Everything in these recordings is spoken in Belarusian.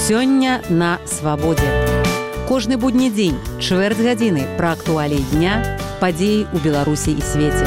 Сёння на свабодзе. Кожны будні дзень, чвэрць гадзіны пра актуаліі дня, падзеі ў Беларусі і свеце.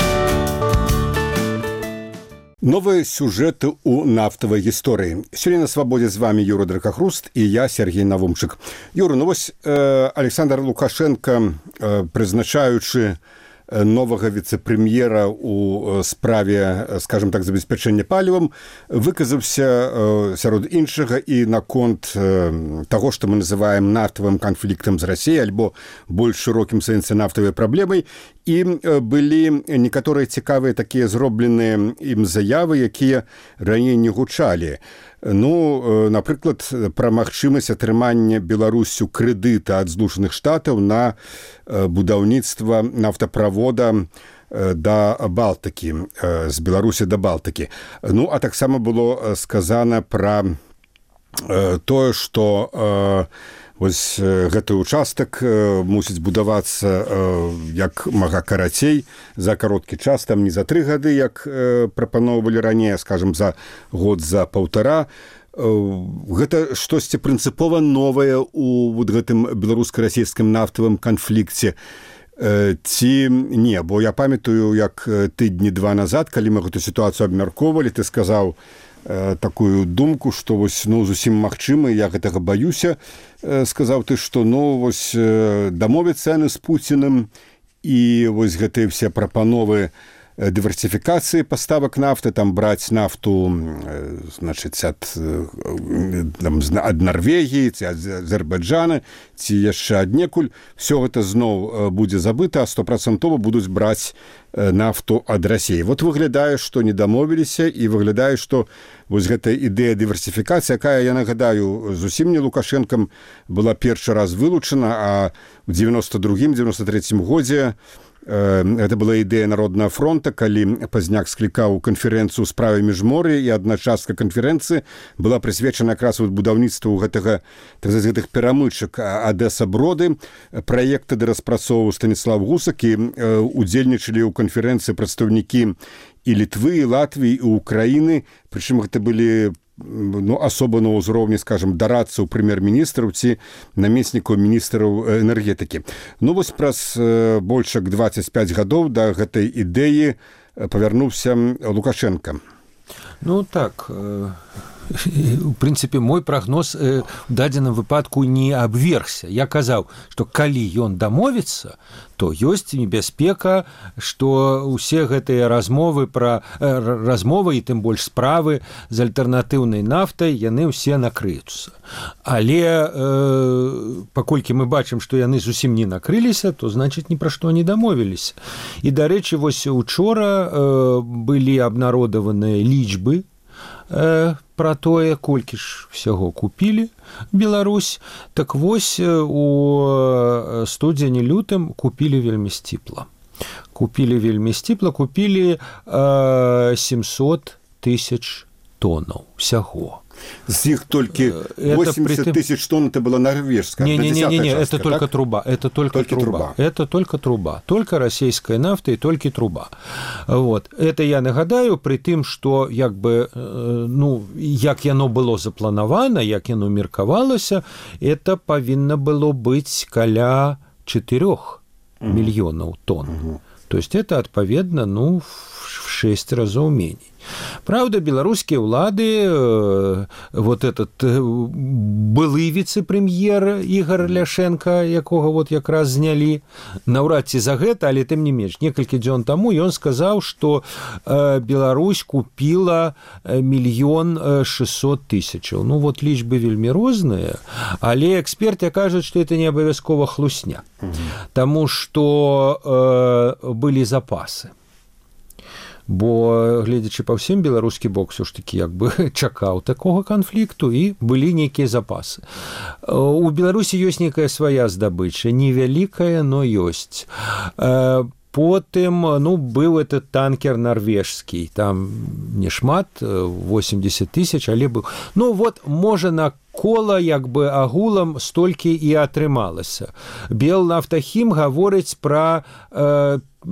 Новыя сюжэты ў нафтавай гісторыі. Сёння на свабодзе з вами Юра Дракахруст і я, Сергей Навумчык. Юра, Александр Лукашенко, прызначаючы новага віцэ-прэм'ера ў справе, скажем так, забеспячэння палівам, выказаўся сярод іншага і наконт таго, што мы называем нафтавым канфліктам з Расіяй, альбо больш шырокім сэнсе нафтавай праблемай. І былі некаторыя цікавыя такія зробленыя ім заявы, якія раней не гучалі. Напрыклад, пра магчымасць атрымання Беларусю крэдыта ад Злучаных Штатаў на будаўніцтва нафтаправода да Балтыкі, з Беларусі да Балтыкі. А таксама было сказана пра тое, што вось гэты участак мусіць будавацца як мага карацей за кароткі час, там не за 3 гады, як прапаноўвалі раней, скажем, за год, за 1,5. Гэта штосьці прынцыпова новае ў гэтым беларуска-расійскім нафтавым канфлікце ці не? Бо я памятаю, як тыдні 2 назад, калі мы гэту сітуацыю абмяркоўвалі, ты сказаў такую думку, што зусім магчыма, я гэтага баюся, сказаў ты, што дамовіцца яны з Пуціным, і вось гэтыя все прапановы дыверсіфікацыі паставак нафты, там браць нафту, значыць, ад Нарвегіі, ці ад Азербайджана, ці яшчэ аднекуль, все гэта зноў будзе забыта, а 100% будуць браць нафту ад Расіі. Вот выглядае, што не дамовіліся, і выглядае, што вось гэтая ідэя дыверсіфікацыі, якая, я нагадаю, зусім не Лукашэнкам была першы раз вылучана, а ў 92-93 годзе гэта была ідэя Народнага фронта, калі Пазняк склікаў канферэнцыю ў справе міжмор'я, і адна частка канферэнцыі была прысвечана якраз будаўніцтву гэтых перамычак Адэса-Броды, праекты да распрацоўваў Станіслав Гусак, і удзельнічалі ў канферэнцыі прадстаўнікі і Літвы, і Латвіі, і Украіны, прычым гэта былі асоба на ўзроўні, скажем, дарадцаў прэм'ер-міністраў ці намеснікаў міністраў энергетыкі. Вось праз больш як 25 гадоў да гэтай ідэі павярнуўся Лукашенко. Так, у прынцыпе, мой прагноз у дадзеным выпадку не абвергся. Я казаў, што калі ён дамовіцца, то ёсць небяспека, што ўсе гэтыя размовы і тым больш справы з альтэрнатыўнай нафтай, яны ўсе накрыюцца. Але паколькі мы бачым, што яны зусім не накрыліся, то значыць ні пра што не дамовіліся. І, дарэчы, вось учора былі абнародаваныя лічбы пра тое, колькі ж усяго купілі Беларусь. Так вось, у студзені-лютым купілі вельмі сціпла. Купілі 700 тысяч тоннаў усяго. З іх толькі 80 тысяч тонн это была норвежская. Не, это только труба. Это только труба. Только расійская нафта и только труба. Вот. Это я нагадаю, при тым, што як яно было запланавана, як яно меркавалася, это павінна было быць каля 4 мільёнаў тонн. То есть это, адпаведна, в 6 разоў меней. Правда, беларускія ўлады, вот этот былы віцэ-прэм'ер Ігор Ляшенко, якога вот якраз знялі, наўрад ці за гэта, але тым не менш, некалькі дзён таму ён сказаў, што Беларусь купіла 1 600 000. Вот лічбы вельмі розныя, але эксперты кажуць, што это не абавязкова хлусня, таму што былі запасы. Бо, гледзячы па ўсім, беларускі бок все ж такі чакаў такога канфлікту, і былі нейкія запасы. У Беларусі ёсць нейкая свая здабыча, невялікая, но ёсць. Потым, быў этот танкер нарвежскі, там не шмат, 80 000, але быў. Можа, на кола агулам столькі і атрымалася. Белнафтахім гаворыць пра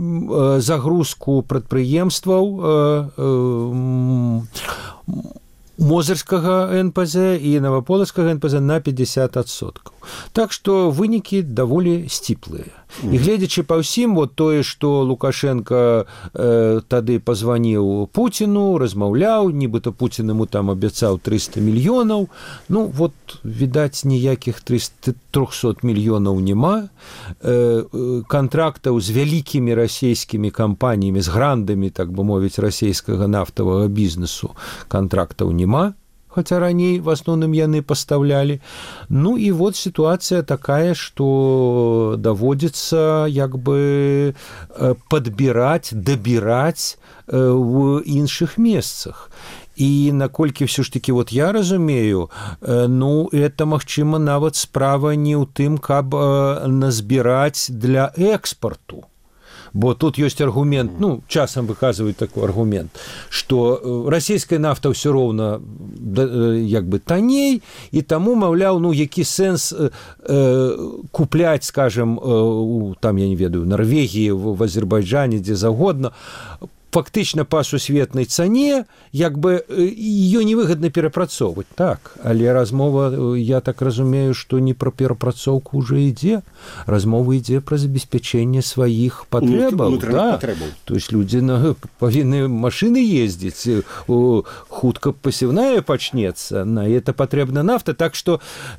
загрузку прадпрыемстваў Мозырскага НПЗ і Наваполацкага НПЗ на 50%. Так што вынікі даволі сціплыя. І гледзячы па ўсім, вот тое, што Лукашенко тады пазваніў Пуціну, размаўляў, нібыта Пуцін яму там абяцаў 300 мільёнаў. Ну, вот, відаць, ніякіх 300 мільёнаў няма. Кантрактаў з вялікімі расійскімі кампаніямі, з грандамі, так бы мовіць, расійскага нафтавага бізнесу кантрактаў няма, хотя раней в основном яны поставляли. Ну и вот ситуация такая, что доводится як бы подбирать, добирать в іншых месцах. І наколькі все ж таки вот я разумею, ну это магчыма нават справа не ў тым, каб назбіраць для экспорту. Бо тут есть аргумент, ну, часом выказывают такой аргумент, что российская нафта все ровно як бы танней, и тому, маўляў, ну, які сэнс куплять, скажем, там, я не ведаю, Норвегии, в Азербайджане, где загодно, фактычна па сусветнай цане, як бы ее невыгодна перапрацоўваць. Так, але размова, я так разумею, што не пра перапрацоўку уже ідзе. Размова ідзе пра забеспячэнне сваіх патрэбаў. Да. То есть людзі павінны машины ездзіць, хутка пасевная пачнецца, на это патрэбна нафта. Так што,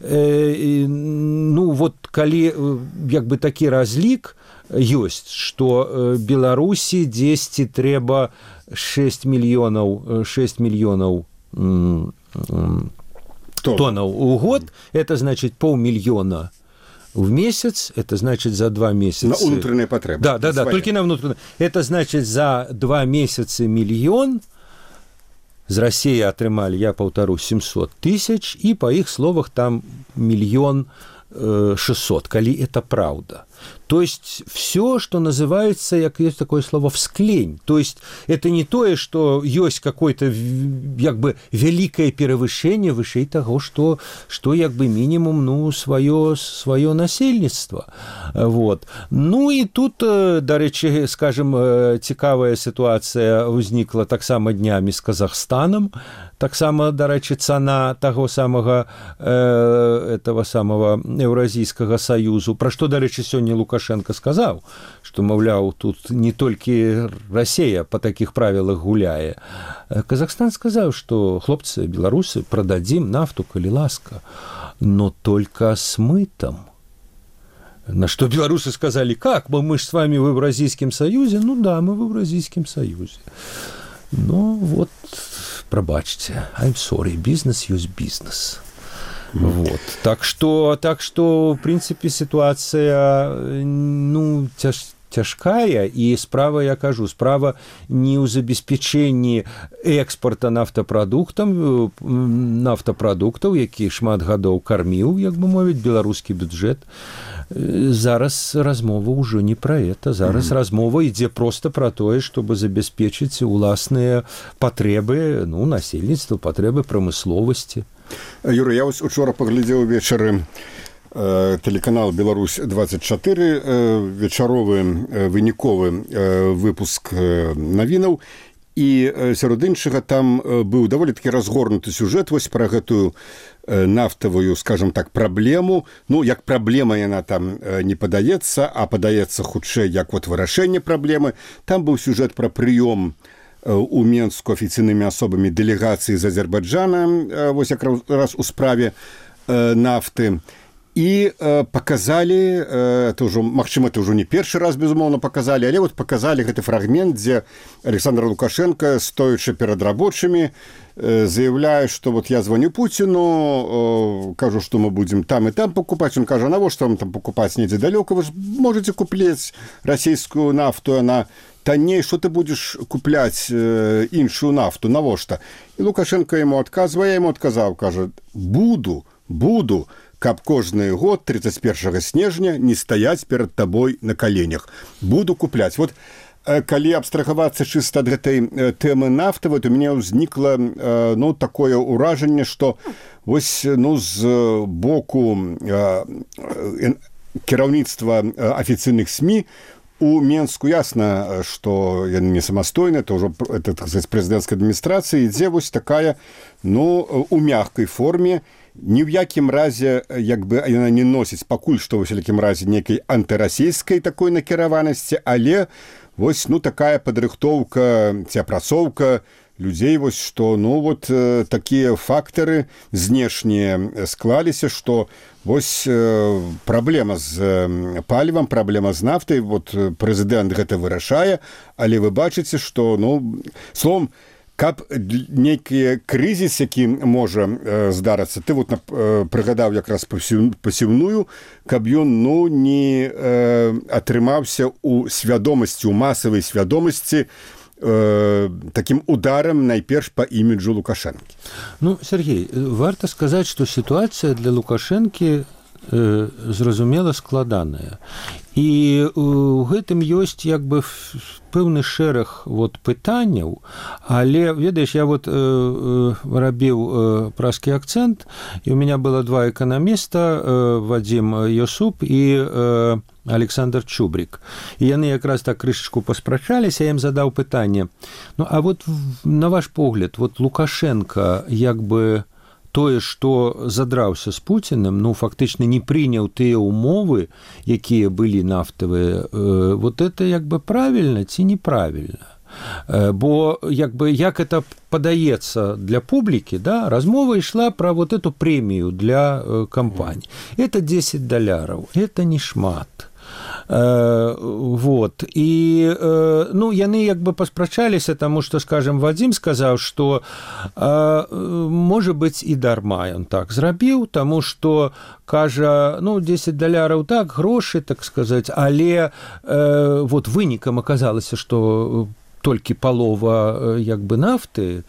ну, вот калі як бы такі разлік ёсць, што Беларусі дзесьці трэба 6 мільёнаў тоннаў у год, это значит 500 000 в месяц, это значит за 2 месяца. На внутренние потребы. Да, только на внутренние. Это значит за 2 месяца миллион. З России атрымалі, я паўтару, 700 000, и по их словах там 1 600 000, калі это правда. То есть все, что называется, как есть такое слово, всклень. То есть это не то, что есть какое-то как бы великое перевышение вышэй того, что как бы минимум, ну, свое насельніцтва. Вот. Ну и тут, до речи, скажем, цікавая ситуация возникла так само днями с Казахстаном. Так само, до речи, цена того самого этого самого Евразийского союзу. Про что, до речи, сегодня Лукашенко сказал, что, мовляў, тут не только Россия по таких правилах гуляе. Казахстан сказал, что хлопцы, белорусы, продадим нафту, коли ласка, но только с мытом. На что белорусы сказали, как, мы же с вами в Евразийском союзе? Ну да, мы в Евразийском союзе. Ну вот, пробачьте, I'm sorry, business use business. Вот. Так что, в принципе, ситуация, ну, цяжкая, і справа, я кажу, справа не ў забеспячэнні экспорта нафтапрадуктаў, які шмат гадоў карміў, як бы мовіць, беларускі бюджэт. Зараз размова ўжо не пра это. Зараз размова ідзе проста пра тое, чтобы забяспечыць уласныя патрэбы, ну, насельніцтва, патрэбы прамысловасці. Юра, я вось учора паглядзеў вечары телеканал «Беларусь-24», вечаровы выніковы выпуск навінаў, і сярод іншага там быў даволі такі разгорнуты сюжэт вось пра гэтую нафтавую, скажем так, праблему. Ну, як праблема яна там не падаецца, а падаецца хутчэй як вот вырашэнне праблемы. Там быў сюжэт пра прыём у Менску афіцыйнымі асобамі дэлегацыі з Азербайджана, вось якраз у справе нафты. І паказалі, магчыма, это ўжо не першы раз, безумоўна, паказалі, але вот паказалі гэты фрагмент, дзе Александр Лукашенко, стоячы перад рабочымі, заявляе, што вот я звоню Путину, кажу, што мы будзем там і там покупаць. Он кажа, навошта вам там покупаць недзе далёка, вы ж можете купляць расійскую нафту, она танней, што ты будзеш купляць іншую нафту, навошта? І Лукашенко яму адказвае, я яму адказаў, кажа, буду, каб кожны год 31 снежня не стаяць перад табой на каленях. Буду купляць. Вот калі абстрагавацца чыста ад гэтай тэмы нафтавай, то у мяне ўзнікла, ну, такое ўражанне, што вось, ну, з боку кіраўніцтва афіцыйных СМІ у Менску ясна, што яны не самастойны, то ўжо это, так сказать, прэзідэнцкай адміністрацыі ідзе вось такая, ну, у мягкай форме, ні ў якім разе, як бы яна не носіць пакуль што ў якім разе нейкай антырасійскай такой накіраванасці, але вось, ну, такая падрыхтоўка ці апрацоўка людзей, вось, што, ну, вот такія фактары знешнія склаліся, што вось праблема з палівам, праблема з нафтай, вот прэзідэнт гэта вырашае, але вы бачыце, што, ну, словом, каб нейкі крызіс, які можа здарыцца, ты вот прыгадаў якраз пасіўную, каб ён, ну, не атрымаўся у свядомасці, у масавай свядомасці таким ударом найперш по іміджу Лукашэнкі. Ну, Сергей, варта сказаць, што сітуацыя для Лукашэнкі зразумела складаная. І ў гэтым ёсць як бы пэўны шэраг вот пытанняў, але ведаеш, я вот рабіў праскі акцэнт, і у меня было два эканаміста, Вадзім Йосуп і Александр Чубрик. І яны якраз так крышачку паспрачаліся, я ім задаў пытанне. Ну, а вот на ваш погляд, вот Лукашенко як бы тое, што задраўся з Пуціным, ну, фактычна не прыняў тыя ўмовы, якія былі нафтавыя, вот это як бы правільна ці неправільна? Бо як бы як это падаецца для публікі, да, размова ішла пра вот эту прэмію для кампаній. Это $10, это не шмат. Вот. І, ну, яны як бы паспрачаліся, таму што, скажем, Вадзім сказаў, што можа быць і дарма ён так зрабіў, таму што кажа, ну, $10 так, грошы, так сказаць, але вот вынікам аказалася, што толькі палова як бы нафты,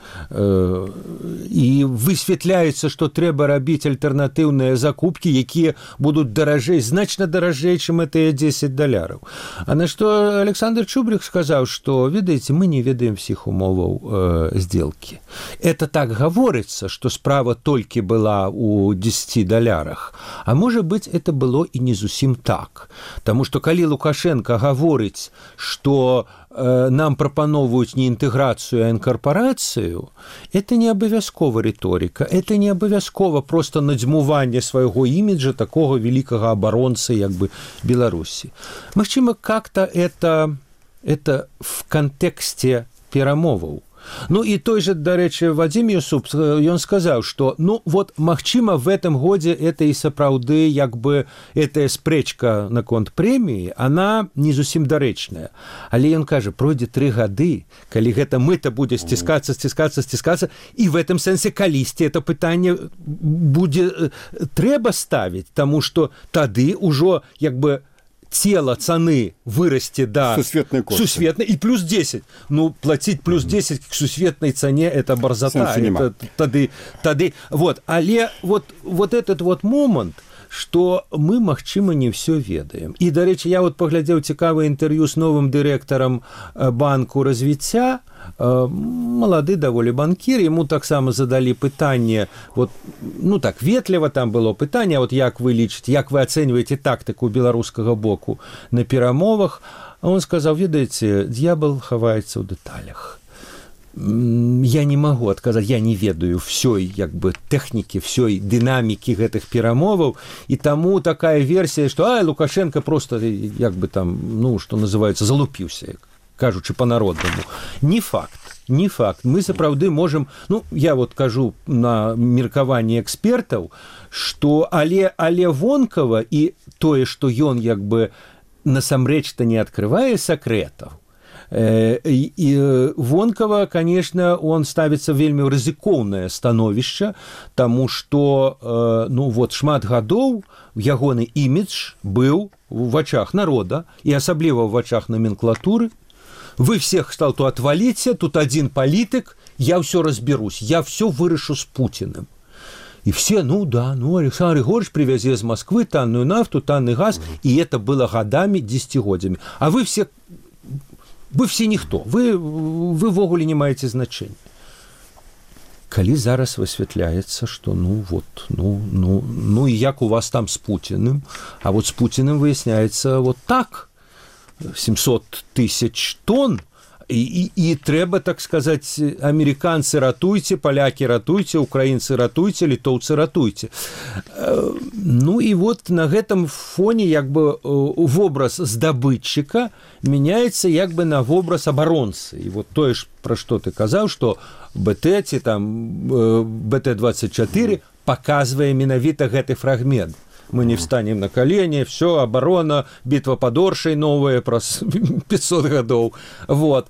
і высвятляецца, што трэба рабіць альтэрнатыўныя закупкі, якія будуць даражэй, значна даражэй, чым гэтыя $10. А на што Александр Чубрик сказаў, што, ведаеце, мы не ведаем всіх умоваў сделкі. Это так гаворыцца, што справа толькі была у $10, а можа быць, это было і не зусім так. Таму што калі Лукашенко гаворыць, што нам прапановваюць не інтэграцыю, а інкарпарацыю, это не абавязкова рыторыка, это не абавязкова просто надзьмуванне свайго іміджа такога великага абаронцы як бы Беларусі. Магчыма, как-то это в контексте перамоваў. Ну, і той же, дарэчы, Вадзім Йосуп, ён сказаў, што, ну, вот, магчыма, в этом годзе это і сапраўды, як бы, этая спрэчка наконт прэміі, она не зусім дарэчная. Але ён кажа, пройдзе 3 гады, калі гэта мэта будзе сціскацца, і в этом сэнсе калісьці это пытанне будзе трэба ставіць, таму што тады ўжо, як бы, цела цаны вырасце да сусветнай і плюс 10. Ну, платіць плюс 10 к сусветнай цане это барзата. Это, тады вот. Але вот этот вот момент, што мы, магчыма, не ўсё ведаем. І, дарэчы, я вот паглядзеў цікавае інтэрв'ю з новым дырэктарам банку развіцця, малады даволі банкір, яму таксама задалі пытанне, вот, ну так, ветліва там было пытанне, вот як вы лічыце, як вы ацэньваеце тактыку беларускага боку на перамовах, а он сказаў, ведаеце, д'ябал хаваецца ў дэталях. Я не могу адказаць, я не ведаю всёй як бы тэхнікі, всёй дынамікі гэтых перамоваў, і таму такая версія, што Лукашенко просто як бы там, ну, што называецца, залупіўся, кажучы па-народнаму. Не факт. Мы сапраўды можам, ну, я вот кажу на меркаванні экспертаў, што але вонкава і тое, што ён як бы насамрэч-то не адкрывае сакрэтаў, і вонкава, конечно, он ставіцца вельмі рызыкоўнае становішча, таму што, ну, вот шмат гадоў ягоны імідж быў у вачах народа, і асабліва ў вачах номенклатуры. Вы всех кшталту отвалите, тут один политик, я все разберусь, я все вырешу с Путиным. И все, ну да, ну Александр Григорьевич привезет из Москвы танную нафту, танный газ, и это было годами, десятигодиями. А вы все никто, вы вогуле не маете значения. Калі зараз высвятляецца, што ну і як у вас там з Путіным, а вот з Путіным выясняецца вот так. 700 тысяч тонн, і трэба, так сказаць, амерыканцы ратуйце, палякі ратуйце, украінцы ратуйце, літоўцы ратуйце. Ну і вот на гэтым фоне як бы вобраз здабытчыка мяняецца як бы на вобраз абаронцы. І вот тое ж, пра што ты казаў, што БТ ці там БТ-24 паказвае менавіта гэты фрагмент. Мы не встанем на колени, все, оборона, битва под Оршей новая, про 500 годов. Вот.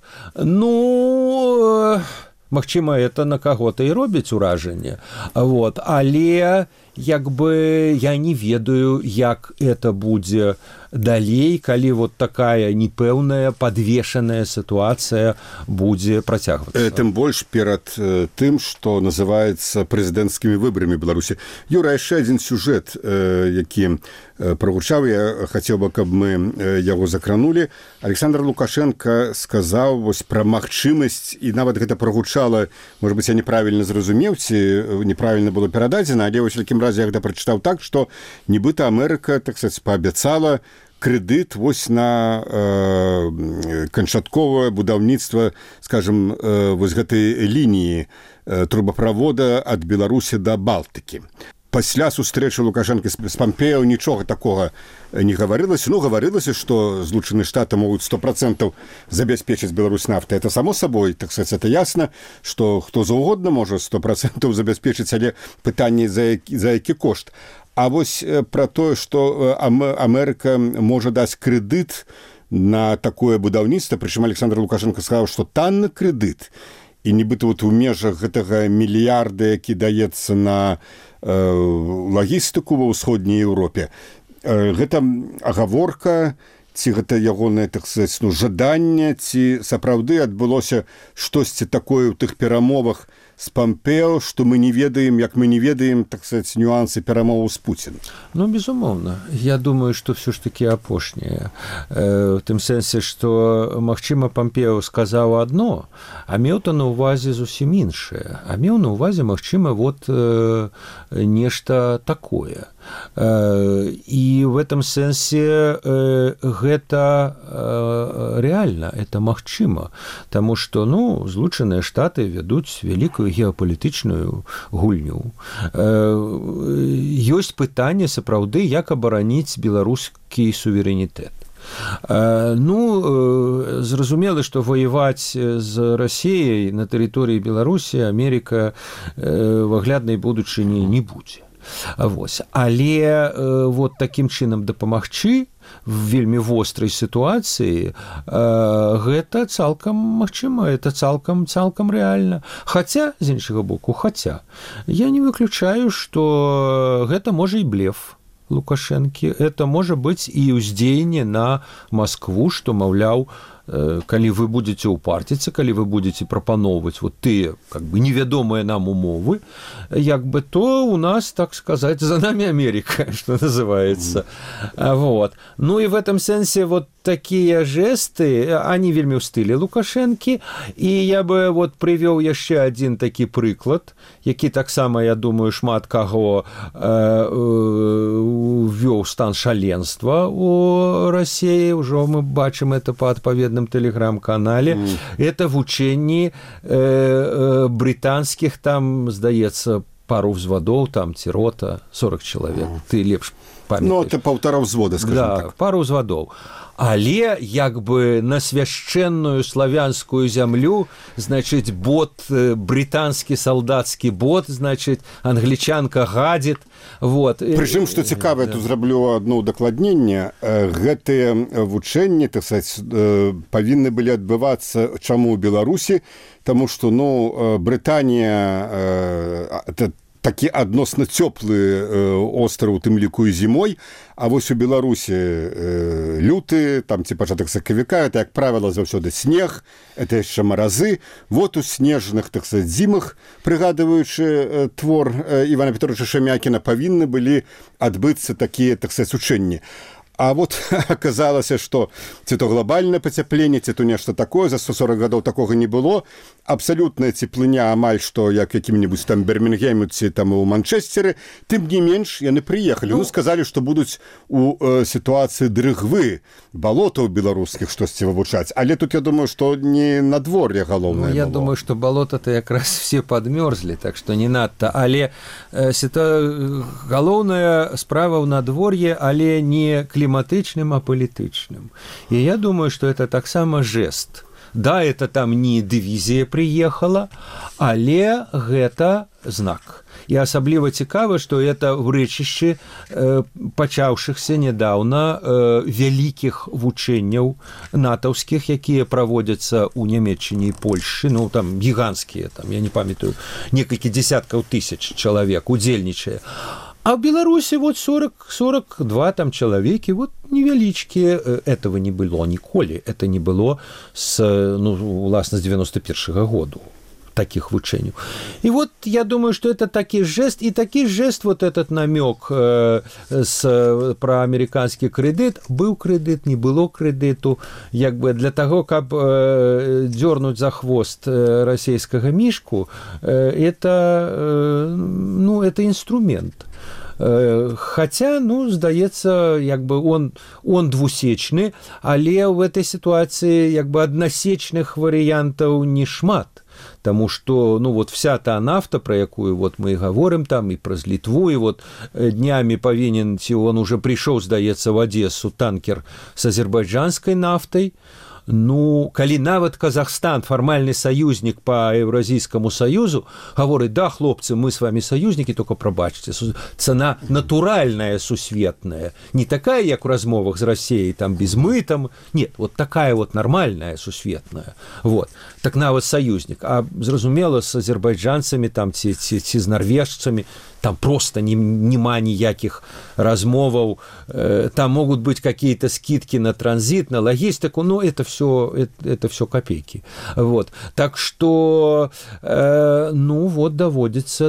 Ну, магчыма, это на кого-то и робіць уражанне. Вот. Але, як бы, я не ведаю, як это будзе далей, калі вот такая непэўная, подвешенная ситуация будзе працягвацца. Тым больш перад тым, што называецца прэзідэнцкімі выбарамі Беларусі. Юра, яшчэ адзін сюжэт, які прагучаў, я хацеў бы, каб мы яго закранулі. Александр Лукашенко сказаў вось пра магчымасць, і нават гэта прагучала, можа быць, я неправільна зразумеў, ці неправільна было перададзена, але вось в якім разе я гэта прачытаў так, што нібыта Амерыка, так сказаць, паабяцала крэдыт вось на канчатковае будаўніцтва, скажем, вось гэтай лініі трубаправода ад Беларусі да Балтыкі. Пасля сустрэчы Лукашенко з Пампео нічога такога не гаварылася. Ну, гаварылася, што Злучаныя Штаты могуць 100% забяспечыць Беларусь нафтай. Это само собой, так сказать, это ясно, што хто заўгодна можа 100% забяспечыць, але пытанне за які кошт. А вось пра тое, што Амерыка можа даць крэдыт на такое будаўніцтва, прычым Александр Лукашенко сказаў, што танны крэдыт, і нібыта вот у межах гэтага мільярда, які даецца на лагістыку ва ўсходняй Еўропе. Гэта агаворка, ці гэта ягонае, так сказаць, жаданне, ці сапраўды адбылося штосьці такое ў тых перамовах з Пампео, што мы не ведаем, як мы не ведаем, так сказаць, нюансы перамоваў з Пуціным. Ну, безумоўна. Я думаю, што ўсё ж такі апошняе. В тым сэнсе, што, магчыма, Пампео сказаў адно, а меў-то на ўвазе зусім іншае. А меў на ўвазе, магчыма, вот нешта такое. І в этом сэнсе гэта рэальна, это магчыма, таму што, ну, Злучаныя Штаты вядуць вялікую геапалітычную гульню. Ёсць пытанне сапраўды, як абараніць беларускі суверэнітэт. Ну, зразумела, што ваяваць з Расіяй на тэрыторыі Беларусі Амерыка в агляднай будучыні не будзе. Вось. Але вот такім чынам дапамагчы в вельмі вострай сітуацыі гэта цалкам магчыма, это цалкам рэальна. Хаця, з іншага боку, я не выключаю, што гэта можа і блеф Лукашэнкі, это можа быць і ўздзеянне на Маскву, што, маўляў, калі вы будете упарціцца, калі вы будете прапаноўваць вот тыя, как бы, невядомыя нам умовы, як бы, то у нас, так сказать, за нами Америка, что называется. Вот. Ну и в этом сенсе вот такие жесты, они вельмі ў стылі Лукашэнкі, і я бы вот прывёў яшчэ адзін такі прыклад, які таксама, я думаю, шмат каго ввёў стан шаленства у Расіі, ўжо мы бачым это по адпаведным телеграм-канале. Это вучэнні брытанскіх, там, здаецца, пару взводов, там, ці рота, 40 человек. Ты лепш памятаеш. Ну, это паўтара взвода, скажем так. Да, пару взводов. Але, як бы, на свяшчэнную славянскую зямлю, значыць, бот, брытанскі салдацкі бот, значыць, англічанка гадзіт. Вот. Прычым, што цікава, я тут зраблю одно удакладненне. Гэтыя вучэнні, так сказаць, павінны былі адбывацца чаму ў Беларусі, таму што, ну, Брытанія такі адносна цёплы остраў, у тым ліку і зімой, а вось у Беларусі люты, там ці пачатак сакавіка, это, як правіла, заўсёды снег, это яшчэ маразы. Вот у снежных, так сказать, зімах, прыгадваючы твор Івана Петровича Шамякіна, павінны былі адбыцца такія, так сказать, учэнні. А вот аказалася, што ці то глобальнае пацяпленне, ці то нешта такое, за 140 гадоў такога не было. Абсалютная цеплыня амаль што як якім-небудзь там Бірмінгеме ці там у Манчэсцеры, тым не менш яны прыехалі. Ну, сказалі, што будуць у сітуацыі дрыгвы, балотаў беларускіх штосьці вывучаць. Але тут я думаю, што не надвор'е галоўнае было. Я думаю, што балота-то якраз все падмёрзлі, так што не надта. Але галоўная справа ў надвор'е, але не кліматычным, а палітычным. І я думаю, што это таксама жест. Да, это там не дывізія прыехала, але гэта знак. І асабліва цікава, што это ў рэчышчы пачаўшыхся нядаўна вялікіх вучэнняў натаўскіх, якія праводзяцца ў Нямецчыне і Польшчы, ну там гіганцкія, там, я не памятаю, некалькі дзесяткаў тысяч чалавек удзельнічае. А в Беларуси вот 42 там человеки, вот невеличкие. Этого не было ніколі. Это не было с, власне, с 91-го года таких вучений. И вот я думаю, что это такой жест, и такой жест, вот этот намек про американский кредит, был кредит, не было кредиту, як бы для того, как дернуть за хвост российского мишку, это инструмент. Хаця, здаецца, як бы он двусечны, але в этой ситуации як бы односечных вариантов не шмат. Тому что, вот вся та нафта, про якую вот мы и говорим там, и про Литву, и вот днями повинен, он уже пришел, здаецца, в Одессу танкер с азербайджанской нафтой. Калі нават Казахстан, фармальны саюзнік по Евразійскому союзу, говорит, да, хлопцы, мы с вами союзники, только пробачьте, цена натуральная, сусветная, не такая, як у размовах с Россией, там, без мытом, нет, вот такая вот нормальная, сусветная, вот, так нават союзник, а, зразумела, с азербайджанцами, там, ці з норвежцами, там просто нема никаких размовов, там могут быть какие-то скидки на транзит, на логистику, но это все копейки. Вот. Так что, доводится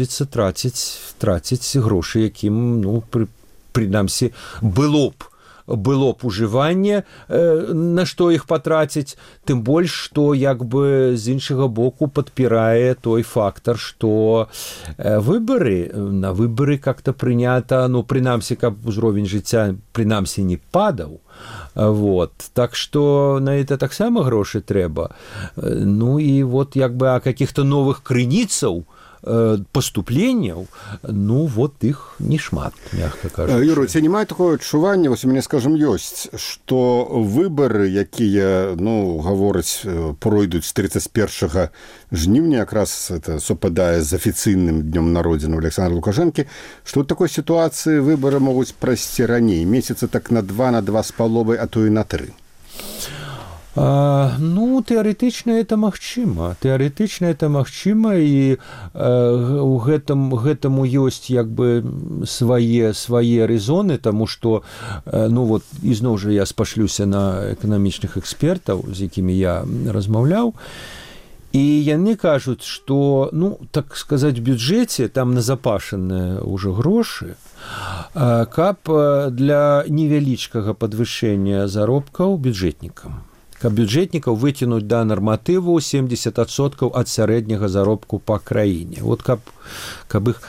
тратить гроши, яким, принамсі, было б ужыванне, на што іх патраціць, тым больш, што як бы з іншага боку падпірае той фактар, што на выбары как-то прынята, прынамсі, каб узровень жыцця прынамсі не падаў. Вот. Так што на это таксама грошы трэба. І вот як бы каких-то новых крыніцаў поступленняў, вот іх не шмат, мягка кажучы. Юра, ці няма такое адчуванне, вось у мяне, скажем, ёсць, што выбары, якія, гавораць, пройдуць з 31 жніўня, якраз это супадае з афіцыйным днём народзінаў Александра Лукашэнкі, што ў такой сітуацыі выбары могуць прайсці раней, месяца так на 2, на 2,5, а то і на 3. Тэарэтычна это магчыма. І у гэтаму ёсць як бы свае рэзоны, таму што, ізноў жа я спашлюся на эканамічных экспертаў, з якімі я размаўляў, і яны кажуць, што, так сказаць, в бюджэце там назапашаныя ўжо грошы, каб для невялічкага падвышэння заробкаў бюджэтнікам. Каб бюджэтнікаў выцягнуць да нарматыву 70% ад сярэдняга заробку па краіне. Вот каб іх...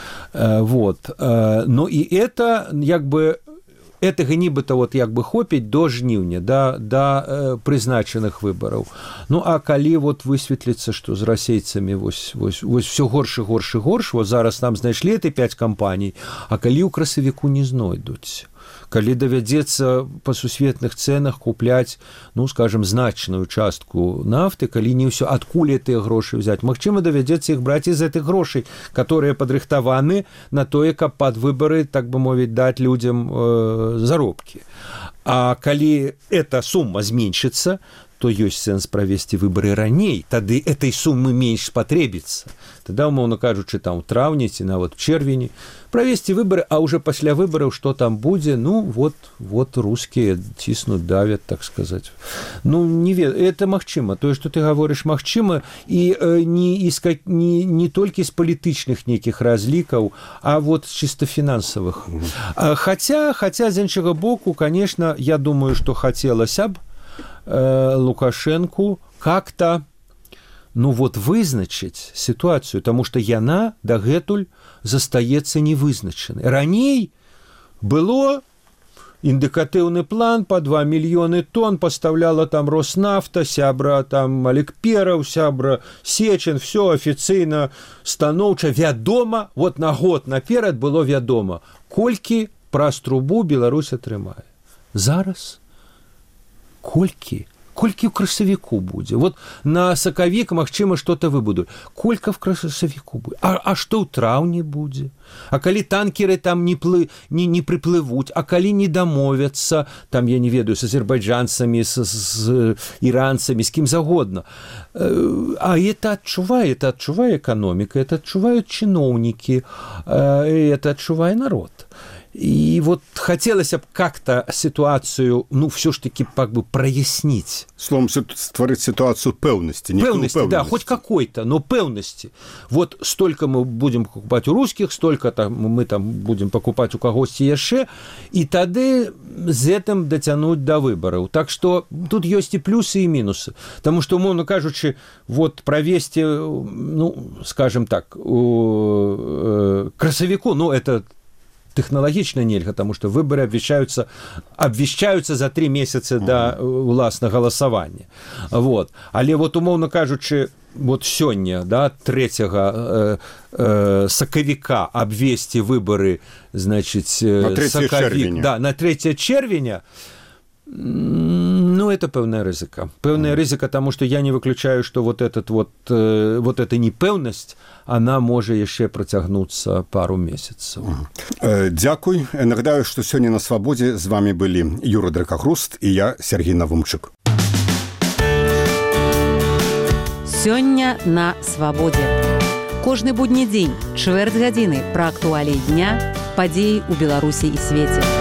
І это, як бы, гэтага нібыта як бы хопіць до жніўня, да прызначаных выбараў. А калі высветліцца, што з расейцамі всё горш і горш і горш, зараз нам знайшлі эти 5 кампаній, а калі ў красавіку не знойдуць? Калі давядзецца па сусветных цэнах купляць, скажем, значную частку нафты, калі не ўсё, адкуль гэтыя грошы ўзяць? Магчыма, давядзецца іх браць з гэтых грошай, которые падрыхтаваны на тое, каб пад выбары, так бы мовіць, даць людзям заробкі. А калі эта сумма зменшыцца, то ёсць сэнс правесці выбары раней, тады этой суммы менш спатрэбіцца. Тогда, умоўна кажучы, там у траўні ці нават у чэрвені правесці выбары, а уже пасля выбараў што там будзе, ну вот рускія ціснуць, давят, так сказаць. Ну не это магчыма, тое, што ты гаворыш, магчыма, і не толькі з палітычных нейкіх разлікаў, а вот чыста фінансавых. Хаця з іншага боку, конечно, я думаю, што хацелася б Лукашенку как-то вызначыць сітуацыю, таму што яна дагэтуль застаецца невызначанай. Раней было індыкатыўны план по 2 мільёны тонн, пастаўляла там Роснафта, сябра там Алікпераў, сябра Сечын, все афіцыйна, станоўча, вядома, вот на год наперад было вядома, колькі праз трубу Беларусь атрымае. Зараз колькі ў красавіку будзе. Вот на сакавік, магчыма, што-то выбудуць. Колькі в красавіку будзе? А што ў траўні будзе? А калі танкеры там не прыплывуць, а калі не дамовяцца, там, я не ведаю, з азербайджанцамі, з іранцамі, з кім загодна. А это адчувае эканоміка, это адчуваюць чыноўнікі, это адчувае народ. И вот хотелось бы как-то ситуацию, все ж таки как бы прояснить. Словом, створить ситуацию пэўности. Пэўности, да, хоть какой-то, но пэўности. Вот столько мы будем покупать у русских, столько там мы там будем покупать у кагосьці яшчэ, и тады з этим дотянуть до выборов. Так что тут есть и плюсы, и минусы. Потому что, умовно кажучи, вот провести, скажем так, красавіку, это тэхналагічна нельга, потому что выборы обвещаются за 3 месяцы до уласна галасавання. Вот. Але вот, умоўна кажучы, вот сёння, да, 3 сакавіка абвесці выборы, значит, на 3 чэрвеня. Да, на 3 чэрвеня. Это пэўная рызыка. Пэўная рызыка, потому что я не выключаю, что вот эта непэўнасць, она можа яшчэ працягнуцца пару месяцаў. Дзякуй. Нагадаю, што сёння на Свабодзе з вами былі Юра Дракахруст і я, Сергей Навумчык. Сёння на Свабодзе. Кожны будні дзень, чвэрць гадзіны пра актуаліі дня, падзеі ў Беларусі і свеце.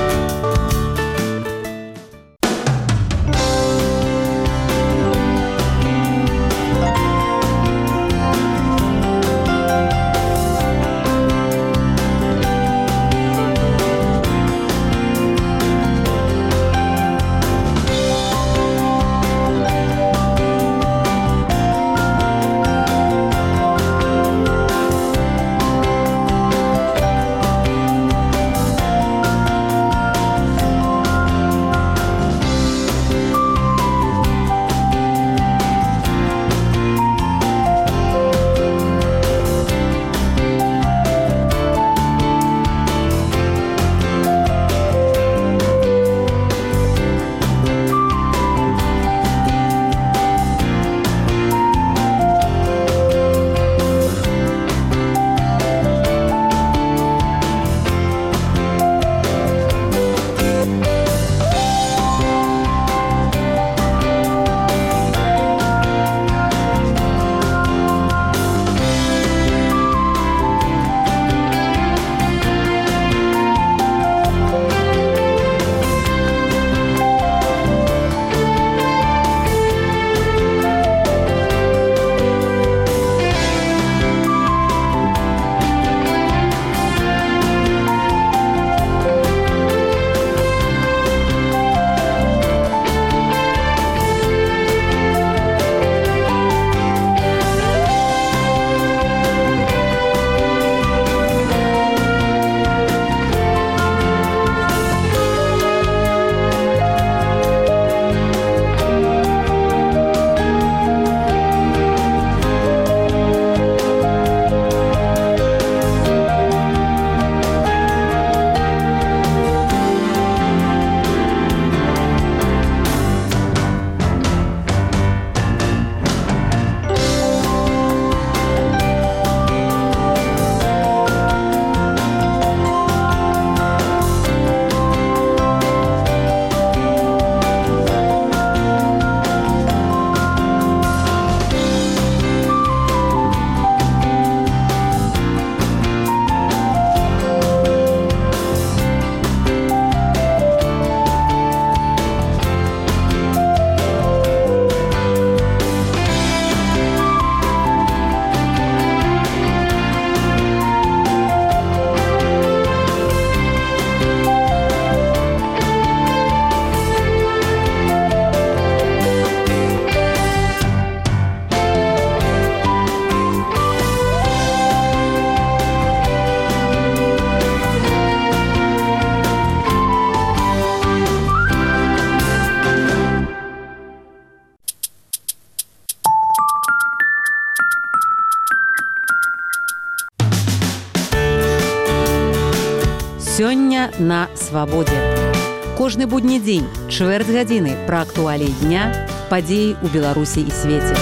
Сёння на свабодзе. Кожны будні дзень, чвэрць гадзіны пра актуаліі дня, падзеі ў Беларусі і свеце.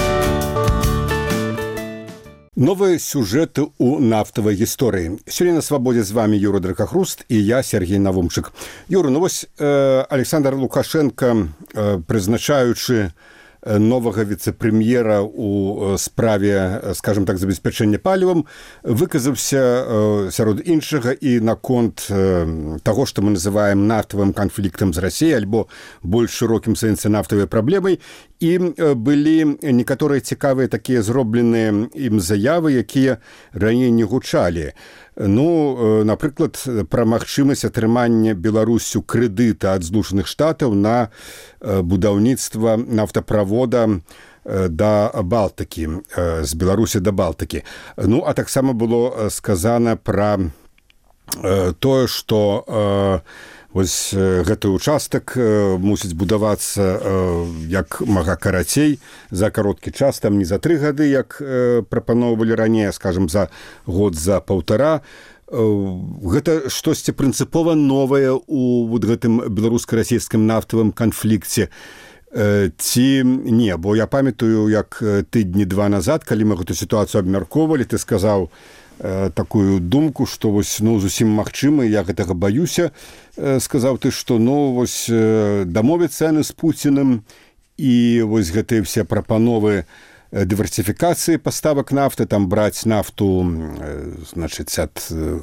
Новые сюжеты у нафтовой истории. Сегодня на свободе с вами Юра Дракохруст и я, Сергей Навумчик. Юра, ну вось Александр Лукашенко, призначаючи нового вице-премьера у справе, скажем так, забеспечения палівам, выказаўся сярод іншага і наконт того, что мы называем нафтовым конфликтом с Россией, альбо больш широким сэнсе нафтовой проблемой. І былі некаторыя цікавыя такія зробленыя ім заявы, якія раней не гучалі. Ну, напрыклад, пра магчымасць атрымання Беларусю крэдыта ад Злучаных Штатаў на будаўніцтва нафтаправода да Балтыкі, з Беларусі да Балтыкі. Ну, а таксама было сказана пра тое, што вось гэты участак мусіць будавацца як мага карацей за кароткі час, там не за 3 гады, як прапаноўвалі раней, скажем, за год, за паўтара. Гэта штосьці прынцыпова новае ў вот гэтым беларуска-расійскім нафтавым канфлікце ці не? Бо я памятаю, як тыдні 2 назад, калі мы гэту сітуацыю абмяркоўвалі, ты сказаў такую думку, што вось, ну, зусім магчыма, я гэтага баюся, сказаў ты, што, ну, вось дамовіцца яны з Пуціным і вось гэтыя все прапановы дыверсіфікацыі паставак нафты, там браць нафту, значыць, ад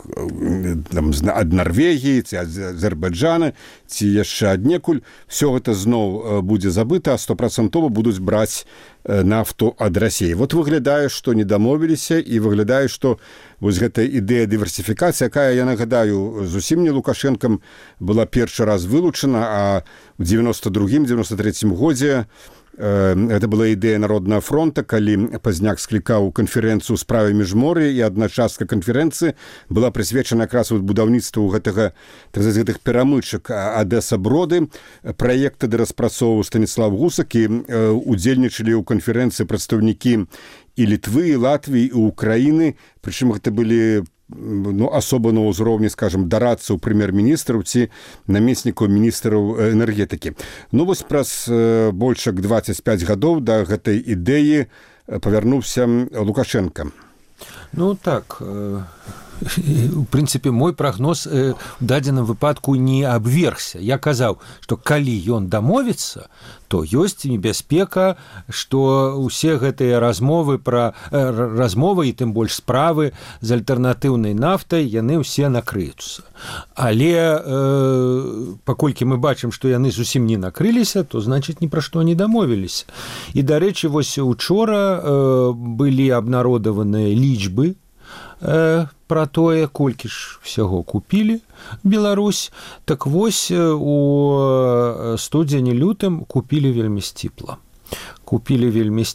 Нарвегіі, ці ад Азербайджана, ці яшчэ аднекуль, все гэта зноў будзе забыта, а 100% будуць браць нафту ад России. Вот выглядае, што не дамовіліся, і выглядае, што вось гэтая ідэя дыверсіфікацыі, якая, я нагадаю, зусім не Лукашэнкам была першы раз вылучана, а ў 92-93 годзе это была ідэя Народнага фронта, калі Пазняк склікаў канферэнцыю ў справе міжмор'я, і адна частка канферэнцыі была прысвечана якраз будаўніцтву гэтага, так сказаць, гэтых перамычак Адэса-Броды, праекта, де распрацоўваў Станіслав Гусак, і удзельнічалі ў канферэнцыі прадстаўнікі і Літвы, і Латвіі, і Украіны, прычым гэта былі, ну, асоба на ўзроўні, скажем, дарадцаў прэм'ер-міністраў ці намеснікаў міністраў энергетыкі. Ну, вось праз больш як 25 гадоў да гэтай ідэі павярнуўся Лукашенко. Ну, так, у прынцыпе, мой прагноз у дадзеным выпадку не абвергся. Я казаў, што калі ён дамовіцца, то ёсць небяспека, што ўсе гэтыя размовы і тым больш справы з альтэрнатыўнай нафтай, яны ўсе накрыюцца. Але паколькі мы бачым, што яны зусім не накрыліся, то значыць ні пра што не дамовіліся. І, дарэчы, вось учора былі абнародаваныя лічбы пра тое, колькі ж всяго купілі Беларусь. Так вось, у студзені-лютым купілі вельмі сціпла. Купілі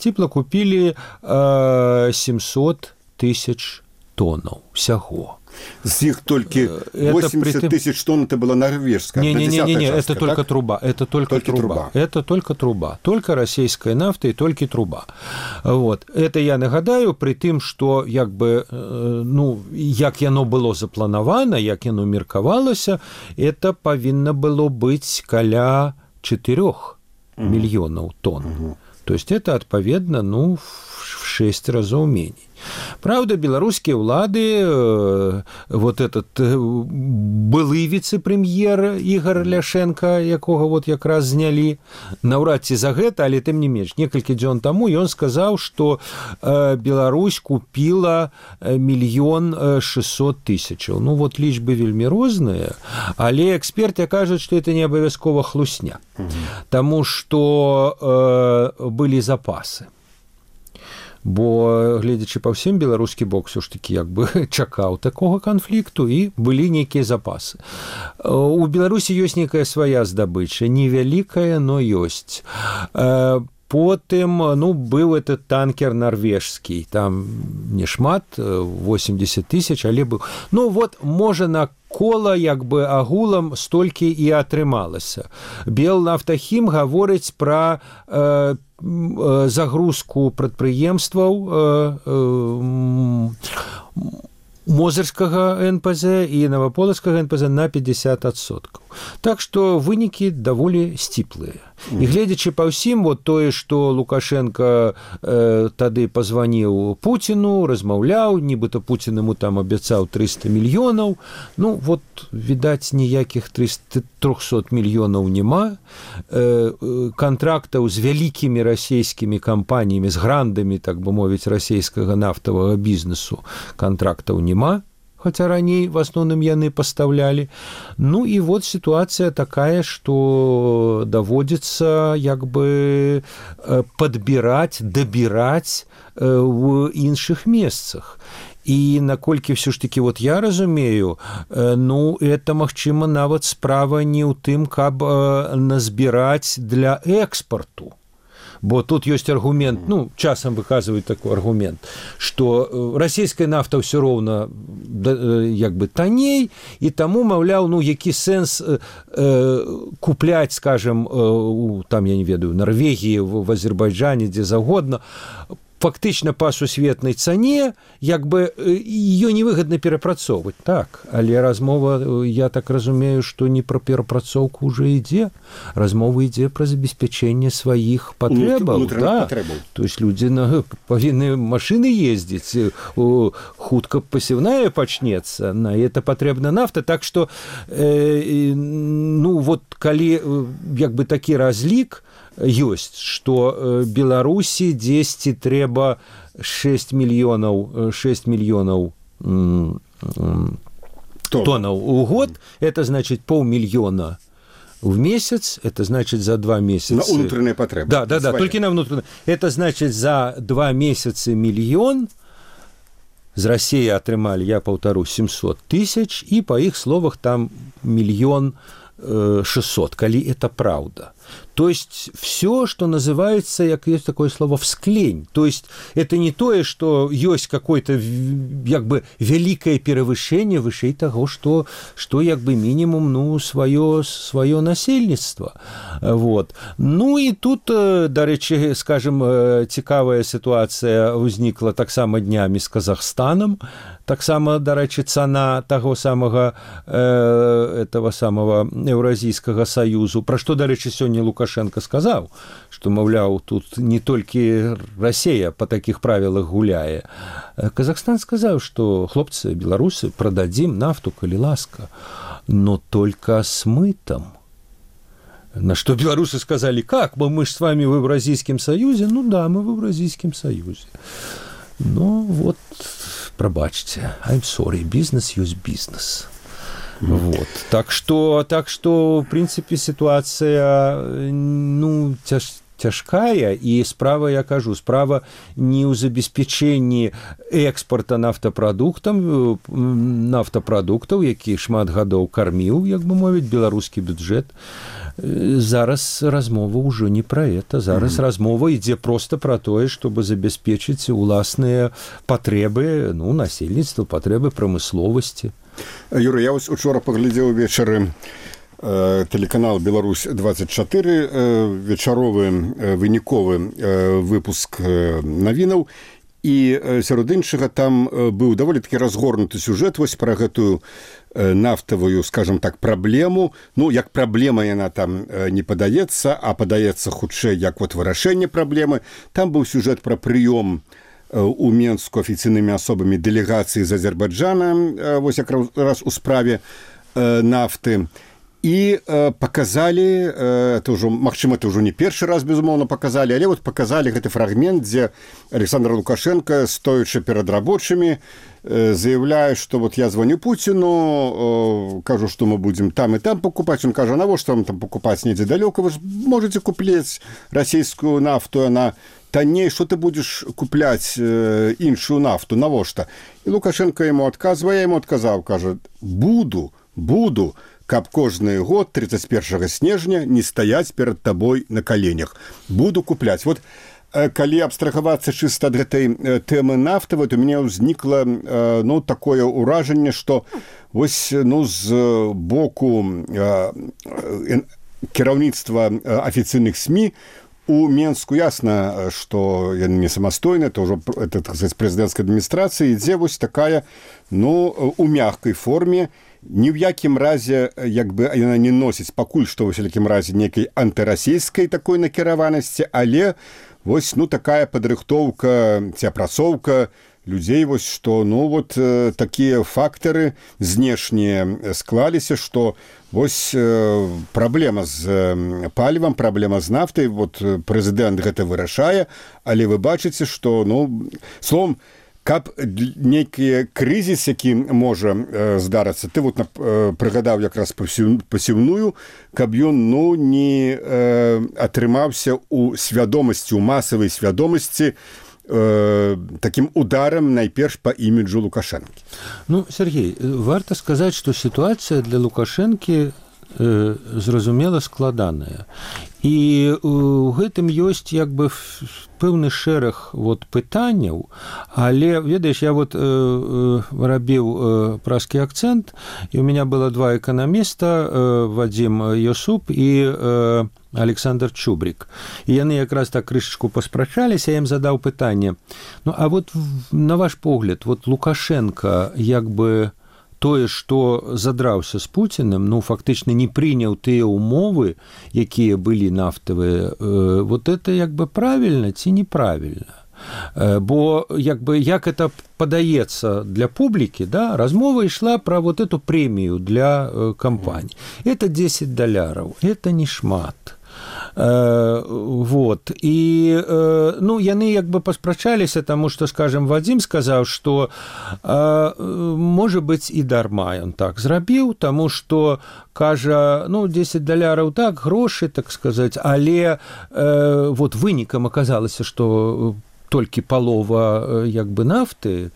700 тысяч тоннаў всяго. З іх толькі 80 тысяч тонн это была норвежская. Не, это только труба. Это только труба. Это только труба. Только российская нафта и только труба. Вот. Это я нагадаю, при тым, што як бы, ну, як яно было запланавана, як яно меркавалася, это павінна было быць каля 4 мільёнаў тонн. То есть это, адпаведна, ну, в 6 разоў меней. Правда, беларускія ўлады, вот этот былы віцэ-прэм'ер Ігор Ляшенко, якога вот якраз знялі, наўрад ці за гэта, але тым не менш, некалькі дзён таму ён сказаў, што Беларусь купіла 1 600 000. Ну, вот лічбы вельмі розныя, але эксперты кажуць, што это не абавязкова хлусня, таму што былі запасы. Бо, гледзячы па ўсім, беларускі бок все ж таки як бы чакаў такога канфлікту, і былі нейкія запасы. У Беларусі ёсць нейкая свая здабыча, невялікая, но ёсць. Потым, ну, быў этот танкер нарвежскі, там не шмат, 80 000, але быў. Ну, вот, можа, на кола, як бы, агулам столькі і атрымалася. Белнафтахім гаворыць пра загрузку прадпрыемстваў Мозырскага НПЗ і Наваполацкага НПЗ на 50%. Так што вынікі даволі сціплыя. І гледзячы па ўсім, вот тое, што Лукашенко тады пазваніў Пуціну, размаўляў, нібыта Пуцін яму там абяцаў 300 мільёнаў. Ну, вот, відаць, ніякіх 300 мільёнаў няма. Кантрактаў з вялікімі расійскімі кампаніямі, з грандамі, так бы мовіць, расійскага нафтавага бізнесу кантрактаў няма, хотя раней в основном яны поставляли. Ну и вот ситуация такая, что доводится як бы подбирать, добирать в іншых месцах. І наколькі все ж таки вот я разумею, ну это магчыма нават справа не ў тым, каб назбіраць для экспорту. Бо тут есть аргумент, ну, часом выказывают такой аргумент, что российская нафта все ровно як бы танней, и тому, маўляў, ну, які сэнс куплять, скажем, там, я не ведаю, Норвегии, в Азербайджане, где загодно, фактично по сусветнай цане, як бы ее невыгодно перапрацоўваць. Так, але размова, я так разумею, что не про перапрацоўку уже ідзе, размова ідзе про забеспячэнне сваіх патрэбаў. Да. То есть люди павінны машины ездзіць, хутка пасевная пачнецца, на это патрэбна нафта, так что ну вот калі як бы такі разлік ёсць, што Беларусі дзесьці трэба 6 мільёнаў тоннаў у год, это значит 500 000 в месяц, это значит за 2 месяца. На внутренние потребы. Да, только на внутренние. Это значит за 2 месяца миллион. З России атрымалі, я паўтару, 700 000, и по их словах там 1 600 000, калі это правда. То есть все, что называется, как есть такое слово, всклень. То есть это не то, что есть какое-то как бы великое перевышение вышэй того, что как бы минимум, ну, свое насельніцтва. Вот. Ну и тут, до речи, скажем, цікавая ситуация возникла так само днями с Казахстаном. Так само, до речи, цена того самого этого самого Евразийского союзу. Про что, до речи, сегодня Лукашенко сказал, что, мовляў, тут не только Россия по таких правилах гуляе. Казахстан сказал, что хлопцы, белорусы, продадим нафту, коли ласка, но только с мытом. На что белорусы сказали, как, мы же с вами в Евразийском союзе? Ну да, мы в Евразийском союзе. Ну вот, пробачьте, I'm sorry, business use business. Вот. Так что, в принципе, ситуация, ну, цяжкая, и справа, я кажу, справа не ў забеспячэнні экспорта нафтапрадуктаў, які шмат гадоў карміў, як бы мовіць, беларускі бюджэт. Зараз размова ўжо не про это. Зараз размова ідзе просто про тое, чтобы забяспечыць уласныя патрэбы, ну, насельніцтва, патрэбы прамысловасці. Юра, я вось учора паглядзеў вечары телеканал «Беларусь-24», вечаровы выніковы выпуск навінаў, і сярод іншага там быў даволі такі разгорнуты сюжэт вось пра гэтую нафтавую, скажем так, праблему. Ну, як праблема яна там не падаецца, а падаецца хутчэй як вот вырашэнне праблемы. Там быў сюжэт пра прыём у Менску афіцыйнымі асобамі дэлегацыі з Азербайджана, вось якраз у справе нафты. І паказалі, магчыма, это ўжо не першы раз, безумоўна, паказалі, але вот паказалі гэты фрагмент, дзе Александр Лукашенко, стоячы перад рабочымі, заявляе, што вот я звоню Путину, кажу, што мы будзем там і там покупаць. Он кажа, навошта вам там покупаць недзе далёка, вы ж можете купляць расійскую нафту, она танней, что ты будешь купляць іншую нафту, навошта? І Лукашенко ему адказвае, я ему адказаў, кажа, буду, каб кожны год 31 снежня не стаяць перад табой на коленях. Буду купляць. Вот калі абстрагавацца чыста ад гэтай тэмы нафтавай, то у мяне ўзнікла ну, такое ўражанне, што вось ну, з боку кіраўніцтва афіцыйных СМІ у Менску ясна, што яны не самастойны, то ўжо это, так сказать, прэзідэнцкай адміністрацыі ідзе вось такая, ну, у мяккай форме, ні ў якім разе, як бы яна не носіць пакуль што ў усялякім разе нейкай антырасійскай такой накіраванасці, але вось, ну, такая падрыхтоўка ці апрацоўка людзей, вось, што, ну, вот такія фактары знешнія склаліся, што вось праблема з палівам, праблема з нафтай, вот прэзідэнт гэта вырашае, але вы бачыце, што, ну, словом, каб нейкі крызіс, які можа здарыцца, ты вот прыгадаў якраз пасіўную, каб ён, ну, не атрымаўся у свядомасці, у масавай свядомасці таким ударом найперш по іміджу Лукашэнкі. Ну, Сергей, варта сказаць, што сітуацыя для Лукашэнкі зразумела складаная. І у гэтым ёсць як бы пэўны шэраг вот пытанняў, але ведаеш, я вот рабіў праскі акцэнт, і у меня было два эканаміста, Вадзім Йосуп і Александр Чубрик. І яны якраз так крышачку паспрачаліся, я ім задаў пытанне. Ну, а вот на ваш погляд, вот Лукашенко як бы тое, што задраўся з Пуціным, ну, фактычна не прыняў тыя ўмовы, якія былі нафтавыя, вот это як бы правільна ці неправільна? Бо як бы як это падаецца для публікі, да, размова ішла пра вот эту прэмію для кампаній. Это $10, это не шмат. Вот. І, ну, яны як бы паспрачаліся, таму што, скажем, Вадзім сказаў, што можа быць і дарма ён так зрабіў, таму што кажа, ну, $10 так, грошы, так сказаць, але вот вынікам аказалася, што толькі палова як бы нафты,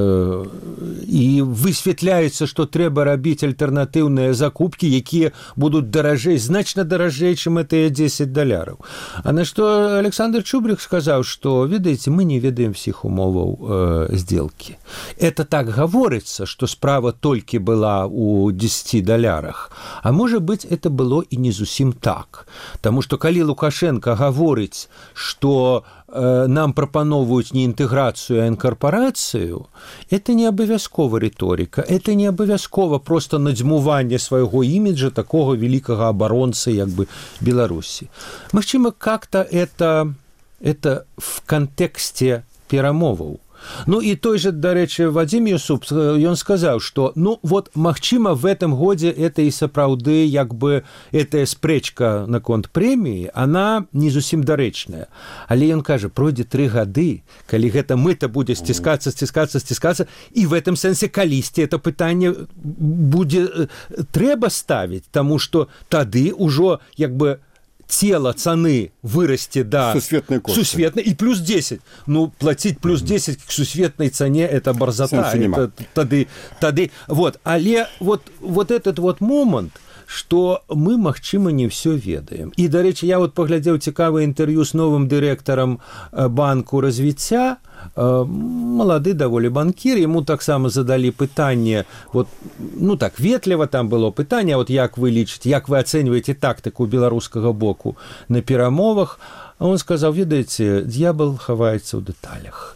і высвятляецца, што трэба рабіць альтэрнатыўныя закупкі, якія будуць даражэй, значна даражэй, чым гэтыя $10. А на што Александр Чубрик сказаў, што, ведаеце, мы не ведаем всіх умоваў сделкі. Это так гаворыцца, што справа толькі была у $10, а можа быць, это было і не зусім так. Таму што калі Лукашенко гаворыць, што нам прапановваюць не інтэграцыю, а інкарпарацыю, это не абавязкова рыторыка, это не абавязкова просто надзьмуванне свайго іміджа такога великага абаронцы як бы Беларусі. Магчыма, как-то это в контексте перамоваў. Ну, і той же, дарэчы, Вадзім Йосуп, ён сказаў, што, ну, вот, магчыма, в этом годзе это і сапраўды, як бы, этая спрэчка наконт прэміі, она не зусім дарэчная. Але ён кажа, пройдзе 3 гады, калі гэта мыта будзе сціскацца, і в этом сэнсе калісьці это пытанне будзе трэба ставіць, таму што тады ўжо, як бы, цела цаны вырасце да сусветнай і плюс 10. Ну, платіць плюс 10 к сусветнай цане это барзата. Тады вот, але вот этот вот момант, што мы, магчыма, не ўсё ведаем. І, дарэчы, я вот паглядзеў цікавае інтэрв'ю з новым дырэктарам банку развіцця, малады даволі банкір, яму таксама задалі пытанне, вот, ну так, ветліва там было пытанне, вот як вы лічыце, як вы ацэньваеце тактыку беларускага боку на перамовах, а он сказаў, ведаеце, д'ябал хаваецца ў дэталях.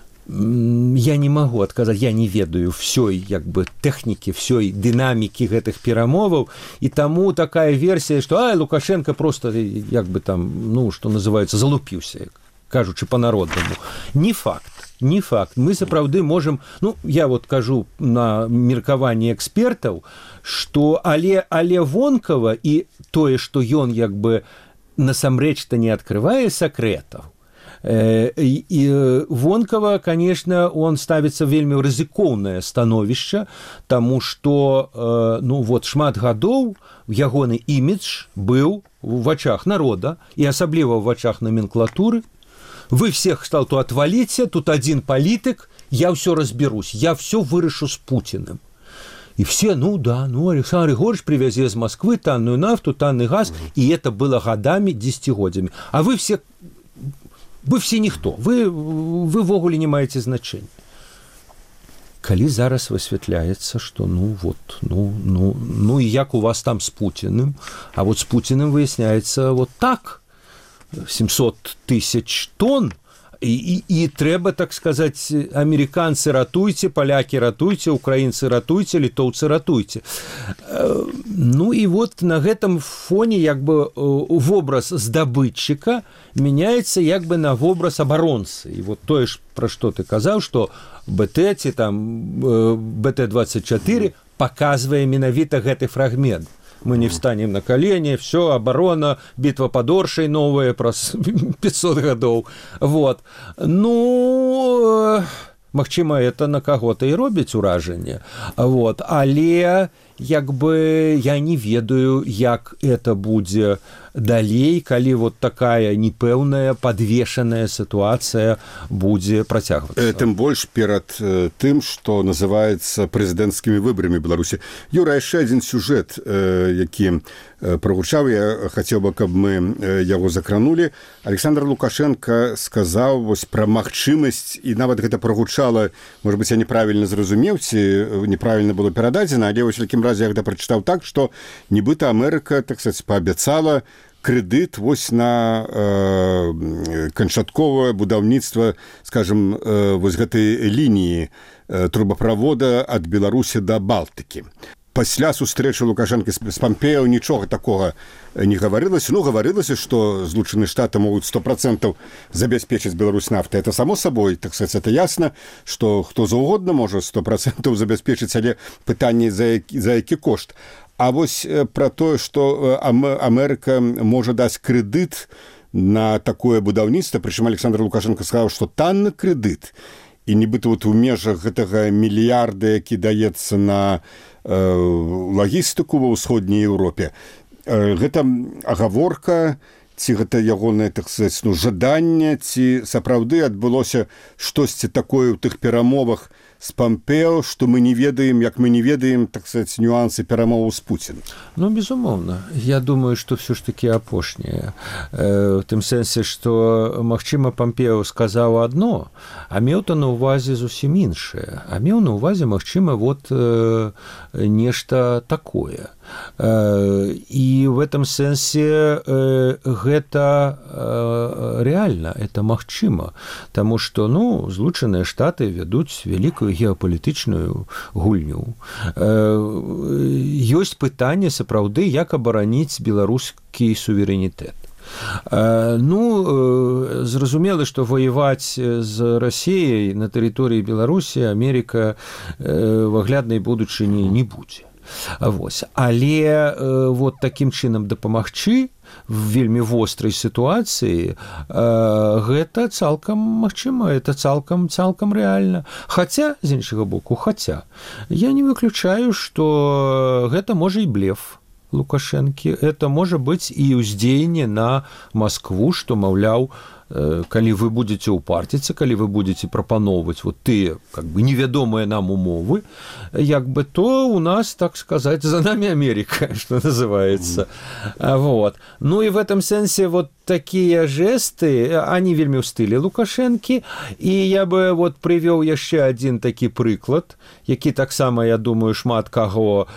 Я не магу адказаць, я не ведаю всёй як бы тэхнікі, всёй дынамікі гэтых перамоваў, і таму такая версія, што Лукашенко просто як бы там, ну, што называецца, залупіўся, кажучы па-народнаму. Не факт. Мы сапраўды можам, ну, я вот кажу на меркаванні экспертаў, што але вонкава і тое, што ён як бы насамрэч-то не адкрывае сакрэтаў, і вонкава, конечно, он ставіцца вельмі рызыкоўнае становішча, таму што, ну, вот шмат гадоў ягоны імідж быў у вачах народа, і асабліва ў вачах номенклатуры. Вы всех кшталту отваліце, тут один палітык, я ўсё разберусь, я ўсё вырышу з Путіным. И все, ну да, ну Александр Григорьевич привезе из Москвы танную нафту, танный газ, и это было годами, десятигодиями. А вы все никто, вы ввогуле не маеце значения. Калі зараз высвятляецца, што ну і як у вас там з Путіным, а вот з Путіным выясняецца вот так. 700 тысяч тонн, і трэба, так сказаць, амерыканцы ратуйце, палякі ратуйце, украінцы ратуйце, літоўцы ратуйце. Ну і вот на гэтым фоне як бы вобраз здабытчыка мяняецца як бы на вобраз абаронцы. І вот тое ж, пра што ты казаў, што БТ ці там БТ-24 паказвае менавіта гэты фрагмент. Мы не встанем на колени, все, оборона, битва под Оршей новая, про 500 годов. Вот. Ну, магчыма, это на кого-то и робіць уражанне. Вот. Але, як бы, я не ведаю, як это будзе далей, калі вот такая непэўная, подвешенная ситуация будзе працягвацца. Тым больш перад тым, што называецца прэзідэнцкімі выбарамі Беларусі. Юра, яшчэ адзін сюжэт, які прагучаў, я хацеў бы, каб мы яго закранулі. Александр Лукашенко сказаў вось пра магчымасць, і нават гэта прагучала, можа быць, я неправільна зразумеў, ці неправільна было перададзена, але вось якім разе я гэта прачытаў так, што нібыта Амерыка, так сказаць, паабяцала крэдыт вось на канчатковае будаўніцтва, скажем, вось гэтай лініі трубаправода ад Беларусі да Балтыкі. Пасля сустрэчы Лукашенко з Пампео нічога такога не гаварылася. Ну, гаварылася, што Злучаныя Штаты могуць 100% забяспечыць Беларусь нафтай. Это само собой, так сказать, это ясно, што хто заўгодна можа 100% забяспечыць, але пытанне за які кошт. А вось пра тое, што Амерыка можа даць крэдыт на такое будаўніцтва, прычым Александр Лукашенко сказаў, што танны крэдыт, і нібыта вот у межах гэтага мільярда, які даецца на лагістыку ва ўсходняй Еўропе. Гэта агаворка, ці гэта ягонае, так сказаць, ну, жаданне, ці сапраўды адбылося штосьці такое ў тых перамовах з Пампео, што мы не ведаем, як мы не ведаем, так сказаць, нюансы перамоваў з Пуціным. Ну, безумоўна. Я думаю, што ўсё ж такі апошняе. В тым сэнсе, што, магчыма, Пампео сказаў адно, а меў-то на ўвазе зусім іншае. А меў на ўвазе, магчыма, вот нешта такое. І в этом сэнсе гэта рэальна, это магчыма, таму што, ну, Злучаныя Штаты вядуць вялікую геапалітычную гульню. Ёсць пытанне сапраўды, як абараніць беларускі суверэнітэт. Ну, зразумела, што ваяваць з Расіяй на тэрыторыі Беларусі Амерыка в агляднай будучыні не будзе. Вось. Але вот такім чынам дапамагчы в вельмі вострай сітуацыі гэта цалкам магчыма, это цалкам рэальна. Хаця, з іншага боку, я не выключаю, што гэта можа і блеф Лукашэнкі, это можа быць і ўздзеянне на Маскву, што, маўляў, калі вы будете упарціцца, калі вы будете прапаноўваць вот тыя, как бы, невядомыя нам умовы, як бы, то у нас, так сказать, за нами Америка, что называется. Вот. Ну и в этом сенсе вот такие жесты, они вельмі ў стылі Лукашэнкі, і я бы вот прывёў яшчэ адзін такі прыклад, які таксама, я думаю, шмат каго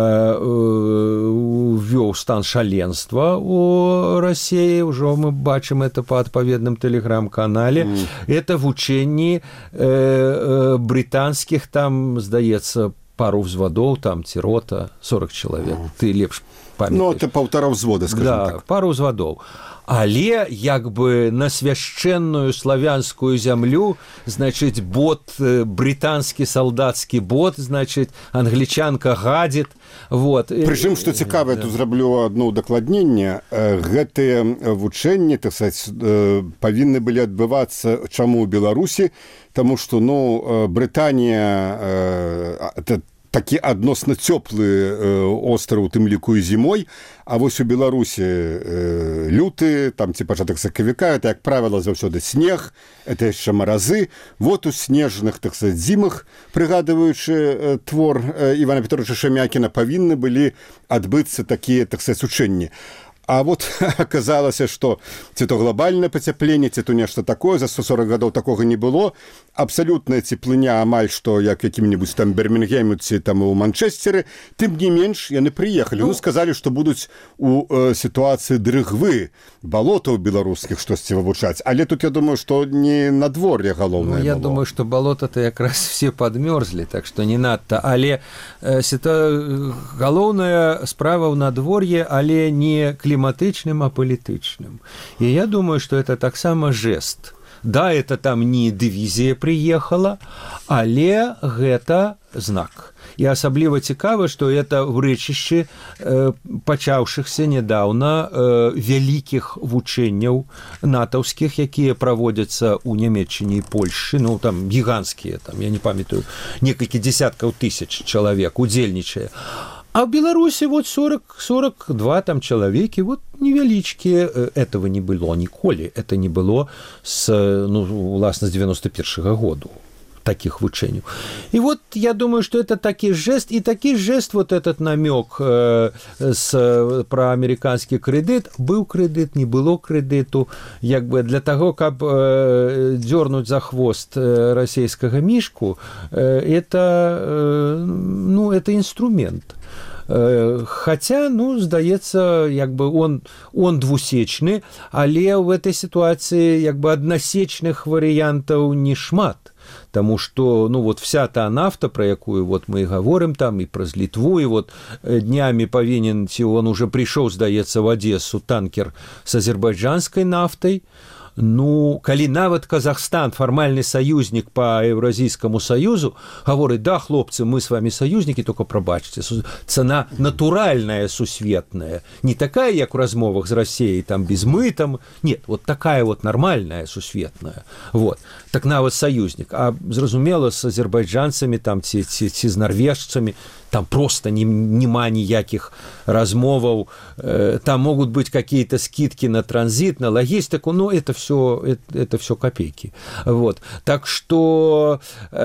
ввёў стан шаленства у Расіі, ўжо мы бачым это па адпаведным тэлеграм-канале. Это вучэнні брытанскіх, там, здаецца, пару взводов, там, ці рота, 40 чалавек. Ты лепш памятаеш. Ну, это паўтара взвода, скажем так. Да, пару взводов. Але, як бы, на свяшчэнную славянскую зямлю, значыць, бот, брытанскі салдацкі бот, значыць, англічанка гадзіт. Вот. Прычым, што цікава, я тут зраблю одно удакладненне. Гэтыя вучэнні, так сказаць, павінны былі адбывацца чаму ў Беларусі, таму што, ну, Брытанія такі адносна цёплы остраў, у тым ліку і зімой, а вось у Беларусі люты, там ці пачатак сакавіка, это, як правіла, заўсёды снег, это яшчэ маразы. Вот у снежных, так сказать, зімах, прыгадваючы твор Івана Петровича Шамякіна, павінны былі адбыцца такія, так сказать, учэнні. А вот аказалася, што ці то глобальнае пацяпленне, ці то нешта такое, за 140 гадоў такога не было. Абсалютная цеплыня амаль што як якім-небудзь там Бірмінгеме ці там у Манчестеры, тым не менш яны прыехалі. Ну, сказалі, што будуць у сітуацыі дрыгвы, балотаў беларускіх штосьці вывучаць. Але тут я думаю, што не надвор'е галоўнае было. Я думаю, што балота-то якраз все падмёрзлі, так што не надта. Але галоўная справа ў надвор'е, але не кліматычным, а палітычным. І я думаю, што это таксама жест. Да, это там не дывізія прыехала, але гэта знак. І асабліва цікава, што это ўрэчышчы пачаўшыхся нядаўна вялікіх вучэнняў натаўскіх, якія праводзяцца ў Нямецчыне і Польшчы, ну там гіганцкія, там, я не памятаю, некалькі дзесяткаў тысяч чалавек удзельнічае. А в Беларуси вот 42 там человеки, вот невеличкие. Этого не было ніколі. Это не было с, власне, с 91-го года. Таких вучений. И вот я думаю, что это такой жест, и такой жест, вот этот намек про американский кредит, был кредит, не было кредиту, як бы для того, как дернуть за хвост российского мишку, это, это инструмент. Хотя, здаецца, як бы он двусечны, але в этой ситуации як бы односечных вариантов не шмат. Тому что, вот вся та нафта, про якую вот мы и говорим там, и про Литву, и вот днями повинен, он уже пришел, здаецца, в Одессу танкер с азербайджанской нафтой. Калі нават Казахстан, фармальны саюзнік по Евразійскому союзу, говорит, да, хлопцы, мы с вами союзники, только пробачьте, цена натуральная, сусветная, не такая, як у размовах с Россией, там, без мытом, нет, вот такая вот нормальная, сусветная, вот, так нават союзник, а, зразумела, с азербайджанцами, там, ці з норвежцами, там просто нема ніяких размоваў, там могут быть какие-то скидки на транзит, на логистику, это все копейки. Вот. Так что,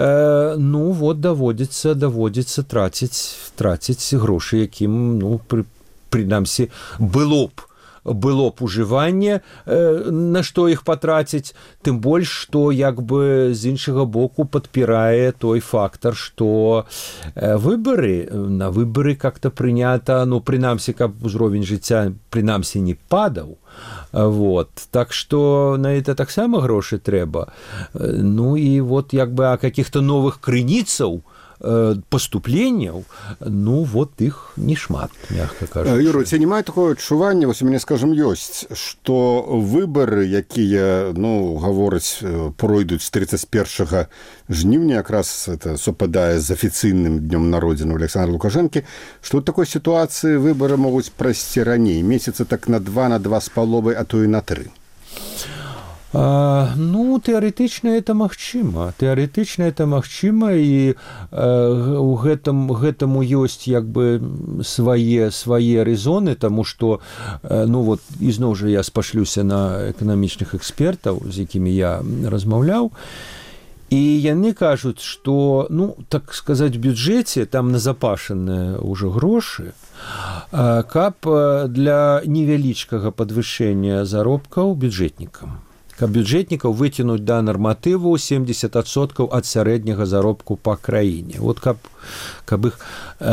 доводится тратить гроши, яким, принамсі, было б ужыванне, на што іх патраціць, тым больш, што як бы з іншага боку падпірае той фактар, што на выбары как-то прынята, прынамсі, каб узровень жыцця прынамсі не падаў. Вот. Так што на это таксама грошы трэба. І вот як бы каких-то новых крыніцаў поступленняў, іх не шмат, мягка кажучы. Юра, ці не мае такое адчуванне, вось у мяне, скажам, ёсць, што выбары, якія, гавораць, пройдуць з 31 жніўня, якраз это супадае з афіцыйным днём народзінаў Александра Лукашэнкі, што ў такой сітуацыі выбары могуць прайсці раней, месяца так на 2, на 2,5, а то і на 3. Тэарэтычна это магчыма. І у гэтаму ёсць як бы свае рэзоны, таму што, ізноў жа я спашлюся на эканамічных экспертаў, з якімі я размаўляў, і яны кажуць, што, так сказаць, в бюджэце там назапашаныя ўжо грошы, каб для невялічкага падвышэння заробкаў бюджэтнікам. Каб бюджэтнікаў выцягнуць да нарматыву 70% ад сярэдняга заробку па краіне. Вот каб іх...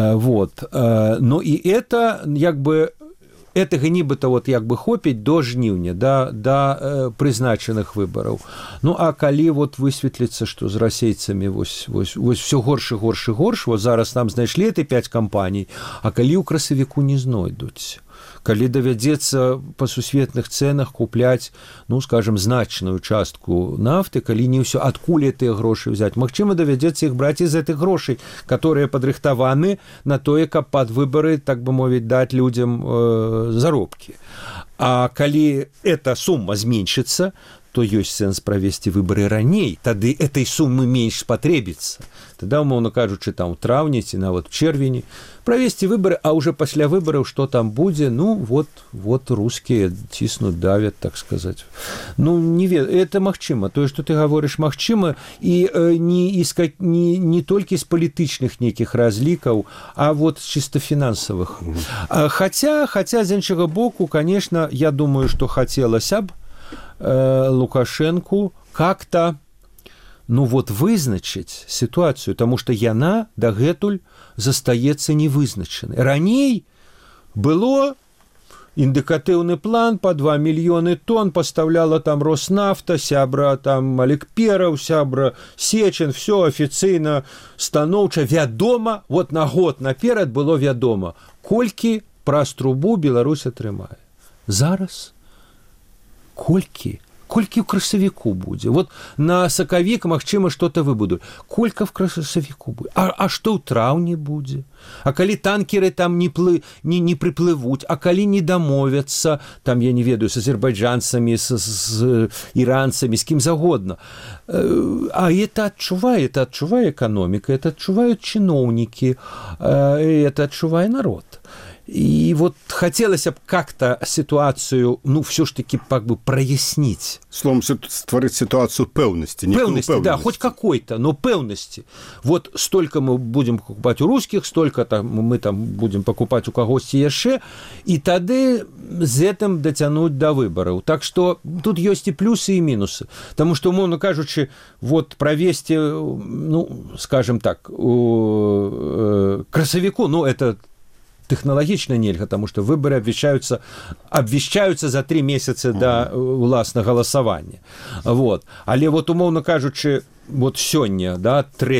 І это, як бы, гэтага нібыта як бы хопіць до жніўня, да прызначаных выбараў. А калі высветліцца, што з расейцамі все горш і горш і горш, зараз нам знайшлі эти 5 кампаній, а калі ў красавіку не знойдуць, калі давядзецца па сусветных цэнах купляць, скажем, значную частку нафты, калі не ўсё, адкуль гэтыя грошы взять? Магчыма, давядзецца іх браць з гэтых грошай, которые падрыхтаваны на тое, каб пад выбары, так бы мовіць, даць людзям заробкі. А калі эта сумма зменшыцца, што ёсць сэнс правесці выбары раней, тады этой суммы менш спатрэбіцца. Тогда, умоўна кажучы, там у траўні ці нават у чэрвені правесці выбары, а уже пасля выбараў што там будзе, ну вот рускія ціснуць, давят, так сказаць. Ну не это магчыма, тое, што ты гаворыш, магчыма, і не толькі з палітычных нейкіх разлікаў, а вот чыста фінансавых. Хаця з іншага боку, конечно, я думаю, што хацелася б Лукашенку как-то вызначыць сітуацыю, таму што яна дагэтуль застаецца невызначанай. Раней было індыкатыўны план по 2 мільёны тонн, пастаўляла там Роснафта, сябра там Алікпераў, сябра Сечин, все афіцыйна, станоўча, вядома, вот на год наперад было вядома, колькі праз трубу Беларусь атрымае. Зараз колькі ў красавіку будзе. Вот на сакавік, магчыма, што-то выбудуць. Колькі в красавіку будзе? А што ў траўні будзе? А калі танкеры там не прыплывуць, а калі не дамовяцца, там, я не ведаю, з азербайджанцамі, з іранцамі, з кім загодна. А это адчувае эканоміка, это адчуваюць чыноўнікі, это адчувае народ. И вот хотелось бы как-то ситуацию, все ж таки как бы прояснить. Словом, створить ситуацию пэўности. Пэўности, да, хоть какой-то, но пэўности. Вот столько мы будем покупать у русских, столько мы там будем покупать у кагосьці яшчэ, и тады з этим дотянуть до выборов. Так что тут есть и плюсы, и минусы. Потому что, умовно кажучи, вот провести, скажем так, красавіку, это тэхналагічна нельга, потому что выборы обвещаются за 3 месяцы до уласна галасавання. Вот. Але вот, умоўна кажучы, вот сёння, да, 3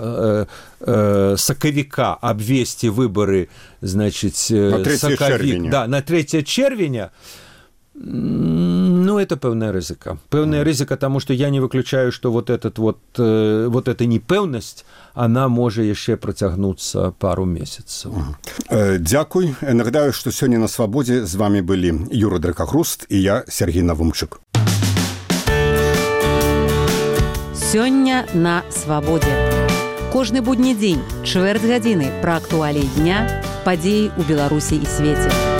сакавіка абвесці выборы, значит, на 3 чэрвеня. Да, на 3 чэрвеня, это пэўная рызыка. Пэўная рызыка, потому что я не выключаю, что вот эта непэўнасць, она можа яшчэ працягнуцца пару месяцаў. Дзякуй. Нагадаю, што сёння на Свабодзе з вами былі Юра Дракахруст і я, Сергей Навумчык. Сёння на Свабодзе. Кожны будні дзень, чвэрць гадзіны пра актуаліі дня, падзеі ў Беларусі і свеце.